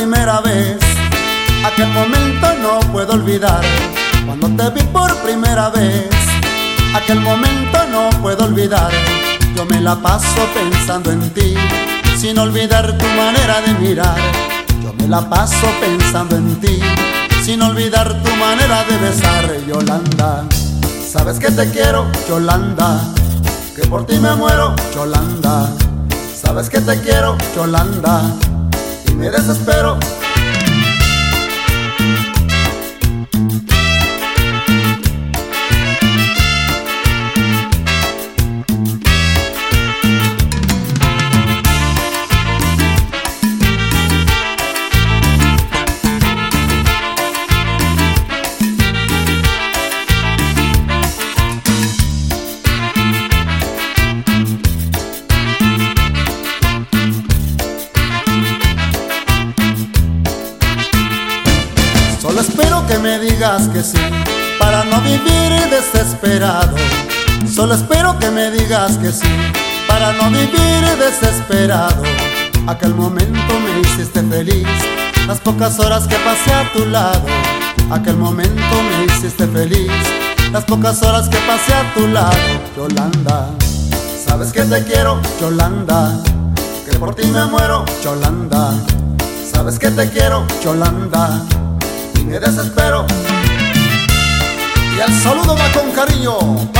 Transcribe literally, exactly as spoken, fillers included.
primera vez, aquel momento no puedo olvidar. Cuando te vi por primera vez, aquel momento no puedo olvidar. Yo me la paso pensando en ti, sin olvidar tu manera de mirar. Yo me la paso pensando en ti, sin olvidar tu manera de besar. Yolanda, sabes que te quiero, Yolanda, que por ti me muero, Yolanda. Sabes que te quiero, Yolanda, y me desespero. Solo espero que me digas que sí, para no vivir desesperado. Solo espero que me digas que sí, para no vivir desesperado. Aquel momento me hiciste feliz, las pocas horas que pasé a tu lado. Aquel momento me hiciste feliz, las pocas horas que pasé a tu lado. Yolanda, sabes que te quiero, Yolanda, que por ti me muero, Yolanda. Sabes que te quiero, Yolanda, y me desespero. Y el saludo va con cariño